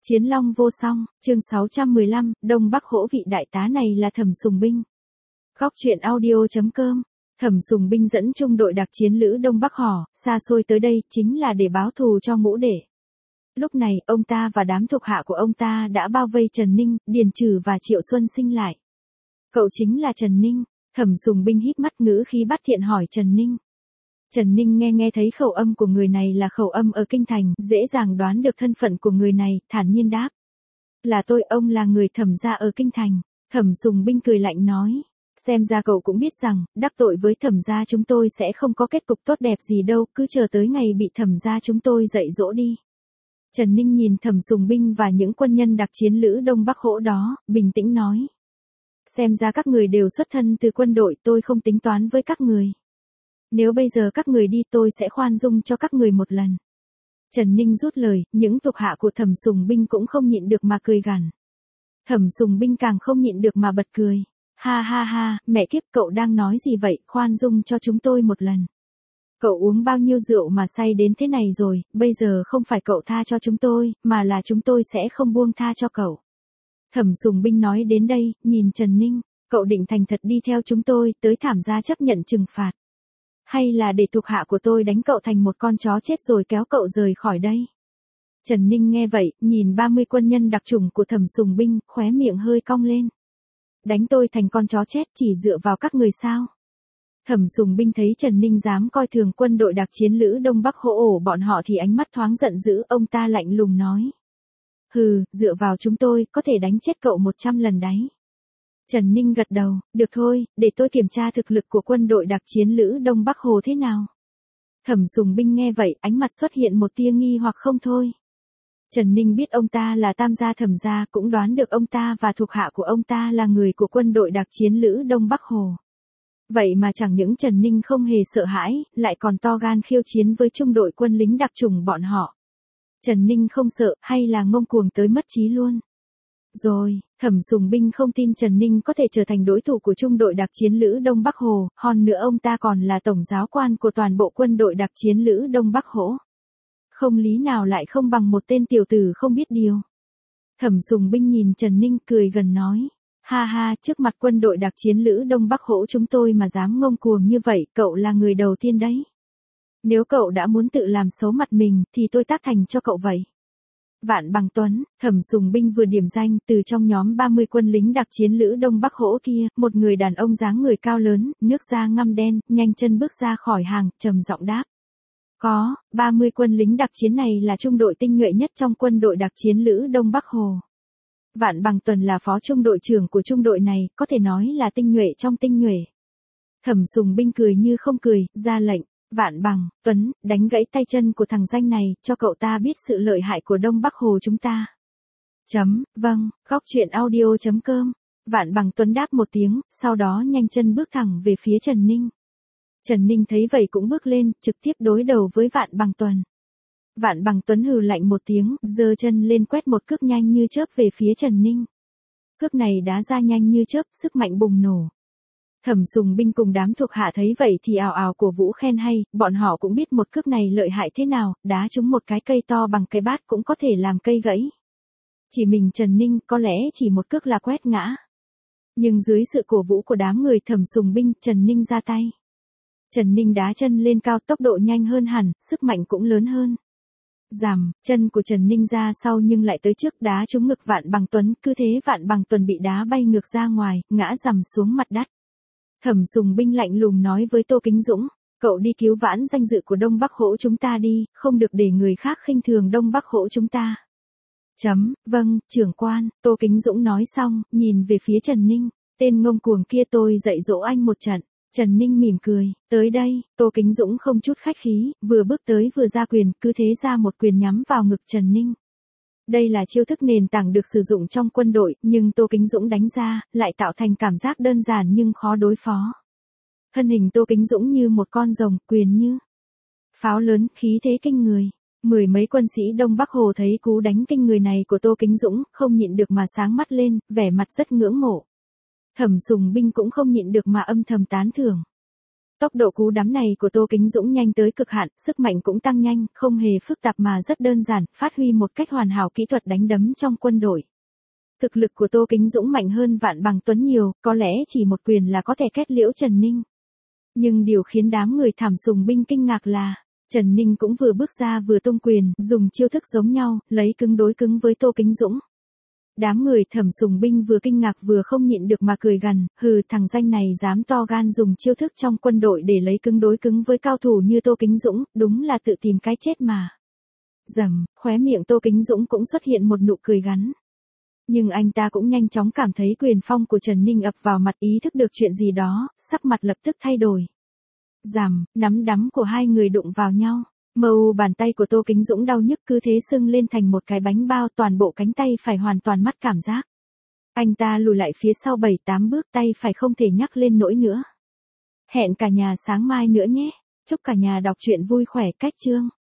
Chiến long vô song, chương 615, Đông Bắc Hỗ vị đại tá này là Thẩm Sùng Binh. Góc truyện audio.com. Thẩm Sùng Binh dẫn trung đội đặc chiến lữ Đông Bắc Hỏ, xa xôi tới đây chính là để báo thù cho Ngũ Đệ. Lúc này, ông ta và đám thuộc hạ của ông ta đã bao vây Trần Ninh, Điền Trừ và Triệu Xuân Sinh lại. Cậu chính là Trần Ninh. Thẩm Sùng Binh híp mắt ngữ khí bắt thiện hỏi Trần Ninh. Trần Ninh nghe thấy khẩu âm của người này là khẩu âm ở Kinh Thành, dễ dàng đoán được thân phận của người này, thản nhiên đáp. Là tôi, ông là người Thẩm gia ở Kinh Thành. Thẩm Sùng Binh cười lạnh nói. Xem ra cậu cũng biết rằng, đắc tội với Thẩm gia chúng tôi sẽ không có kết cục tốt đẹp gì đâu, cứ chờ tới ngày bị Thẩm gia chúng tôi dạy dỗ đi. Trần Ninh nhìn Thẩm Sùng Binh và những quân nhân đặc chiến lữ Đông Bắc Hỗ đó, bình tĩnh nói. Xem ra các người đều xuất thân từ quân đội, tôi không tính toán với các người. Nếu bây giờ các người đi tôi sẽ khoan dung cho các người một lần. Trần Ninh rút lời, những thuộc hạ của Thẩm Sùng Binh cũng không nhịn được mà cười gằn. Thẩm Sùng Binh càng không nhịn được mà bật cười. Ha ha ha, mẹ kiếp, cậu đang nói gì vậy, khoan dung cho chúng tôi một lần. Cậu uống bao nhiêu rượu mà say đến thế này rồi, bây giờ không phải cậu tha cho chúng tôi, mà là chúng tôi sẽ không buông tha cho cậu. Thẩm Sùng Binh nói đến đây, nhìn Trần Ninh, cậu định thành thật đi theo chúng tôi, tới Thảm gia chấp nhận trừng phạt. Hay là để thuộc hạ của tôi đánh cậu thành một con chó chết rồi kéo cậu rời khỏi đây? Trần Ninh nghe vậy, nhìn 30 quân nhân đặc chủng của Thẩm Sùng Binh, khóe miệng hơi cong lên. Đánh tôi thành con chó chết chỉ dựa vào các người sao? Thẩm Sùng Binh thấy Trần Ninh dám coi thường quân đội đặc chiến lữ Đông Bắc Hỗ ổ bọn họ thì ánh mắt thoáng giận dữ, ông ta lạnh lùng nói. Hừ, dựa vào chúng tôi, có thể đánh chết cậu 100 lần đấy. Trần Ninh gật đầu, được thôi, để tôi kiểm tra thực lực của quân đội đặc chiến lữ Đông Bắc Hỗ thế nào. Thẩm Sùng Binh nghe vậy, ánh mặt xuất hiện một tia nghi hoặc không thôi. Trần Ninh biết ông ta là Tam gia Thẩm gia, cũng đoán được ông ta và thuộc hạ của ông ta là người của quân đội đặc chiến lữ Đông Bắc Hỗ. Vậy mà chẳng những Trần Ninh không hề sợ hãi, lại còn to gan khiêu chiến với trung đội quân lính đặc chủng bọn họ. Trần Ninh không sợ, hay là ngông cuồng tới mất trí luôn. Rồi, Thẩm Sùng Binh không tin Trần Ninh có thể trở thành đối thủ của trung đội đặc chiến lữ Đông Bắc Hỗ, hơn nữa ông ta còn là tổng giáo quan của toàn bộ quân đội đặc chiến lữ Đông Bắc Hỗ. Không lý nào lại không bằng một tên tiểu tử không biết điều. Thẩm Sùng Binh nhìn Trần Ninh cười gần nói. Ha ha, trước mặt quân đội đặc chiến lữ Đông Bắc Hỗ chúng tôi mà dám ngông cuồng như vậy, cậu là người đầu tiên đấy. Nếu cậu đã muốn tự làm xấu mặt mình, thì tôi tác thành cho cậu vậy. Vạn Bằng Tuấn, Thẩm Sùng Binh vừa điểm danh, từ trong nhóm 30 quân lính đặc chiến lữ Đông Bắc Hỗ kia, một người đàn ông dáng người cao lớn, nước da ngăm đen, nhanh chân bước ra khỏi hàng, trầm giọng đáp. Có, 30 quân lính đặc chiến này là trung đội tinh nhuệ nhất trong quân đội đặc chiến lữ Đông Bắc Hỗ. Vạn Bằng Tuấn là phó trung đội trưởng của trung đội này, có thể nói là tinh nhuệ trong tinh nhuệ. Thẩm Sùng Binh cười như không cười, ra lệnh. Vạn Bằng Tuấn, đánh gãy tay chân của thằng danh này, cho cậu ta biết sự lợi hại của Đông Bắc Hỗ chúng ta. Vâng, góc truyện audio.com. Vạn Bằng Tuấn đáp một tiếng, sau đó nhanh chân bước thẳng về phía Trần Ninh. Trần Ninh thấy vậy cũng bước lên, trực tiếp đối đầu với Vạn Bằng Tuấn. Vạn Bằng Tuấn hừ lạnh một tiếng, giơ chân lên quét một cước nhanh như chớp về phía Trần Ninh. Cước này đá ra nhanh như chớp, sức mạnh bùng nổ. Thẩm Sùng Binh cùng đám thuộc hạ thấy vậy thì ào ào cổ vũ khen hay, bọn họ cũng biết một cước này lợi hại thế nào, đá trúng một cái cây to bằng cái bát cũng có thể làm cây gãy. Chỉ mình Trần Ninh có lẽ chỉ một cước là quét ngã. Nhưng dưới sự cổ vũ của đám người Thẩm Sùng Binh, Trần Ninh ra tay. Trần Ninh đá chân lên cao, tốc độ nhanh hơn hẳn, sức mạnh cũng lớn hơn. Ràm, chân của Trần Ninh ra sau nhưng lại tới trước, đá trúng ngực Vạn Bằng Tuấn, cứ thế Vạn Bằng Tuấn bị đá bay ngược ra ngoài, ngã rằm xuống mặt đất. Thẩm Sùng Binh lạnh lùng nói với Tô Kính Dũng, cậu đi cứu vãn danh dự của Đông Bắc Hỗ chúng ta đi, không được để người khác khinh thường Đông Bắc Hỗ chúng ta. Vâng, trưởng quan, Tô Kính Dũng nói xong, nhìn về phía Trần Ninh, tên ngông cuồng kia tôi dạy dỗ anh một trận. Trần Ninh mỉm cười, tới đây, Tô Kính Dũng không chút khách khí, vừa bước tới vừa ra quyền, cứ thế ra một quyền nhắm vào ngực Trần Ninh. Đây là chiêu thức nền tảng được sử dụng trong quân đội, nhưng Tô Kính Dũng đánh ra, lại tạo thành cảm giác đơn giản nhưng khó đối phó. Thân hình Tô Kính Dũng như một con rồng, quyền như pháo lớn, khí thế kinh người. Mười mấy quân sĩ Đông Bắc Hỗ thấy cú đánh kinh người này của Tô Kính Dũng, không nhịn được mà sáng mắt lên, vẻ mặt rất ngưỡng mộ. Thẩm Sùng Binh cũng không nhịn được mà âm thầm tán thưởng. Tốc độ cú đấm này của Tô Kính Dũng nhanh tới cực hạn, sức mạnh cũng tăng nhanh, không hề phức tạp mà rất đơn giản, phát huy một cách hoàn hảo kỹ thuật đánh đấm trong quân đội. Thực lực của Tô Kính Dũng mạnh hơn Vạn Bằng Tuấn nhiều, có lẽ chỉ một quyền là có thể kết liễu Trần Ninh. Nhưng điều khiến đám người Thảm Sùng Binh kinh ngạc là, Trần Ninh cũng vừa bước ra vừa tung quyền, dùng chiêu thức giống nhau, lấy cứng đối cứng với Tô Kính Dũng. Đám người Thẩm Sùng Binh vừa kinh ngạc vừa không nhịn được mà cười gằn, hừ, thằng danh này dám to gan dùng chiêu thức trong quân đội để lấy cứng đối cứng với cao thủ như Tô Kính Dũng, đúng là tự tìm cái chết mà. Rầm, khóe miệng Tô Kính Dũng cũng xuất hiện một nụ cười gắn. Nhưng anh ta cũng nhanh chóng cảm thấy quyền phong của Trần Ninh ập vào mặt, ý thức được chuyện gì đó, sắc mặt lập tức thay đổi. Rầm, nắm đấm của hai người đụng vào nhau. Bàn tay của Tô Kính Dũng đau nhức cứ thế sưng lên thành một cái bánh bao, toàn bộ cánh tay phải hoàn toàn mất cảm giác. Anh ta lùi lại phía sau 7-8 bước, tay phải không thể nhắc lên nổi nữa. Hẹn cả nhà sáng mai nữa nhé. Chúc cả nhà đọc truyện vui khỏe. Cách chương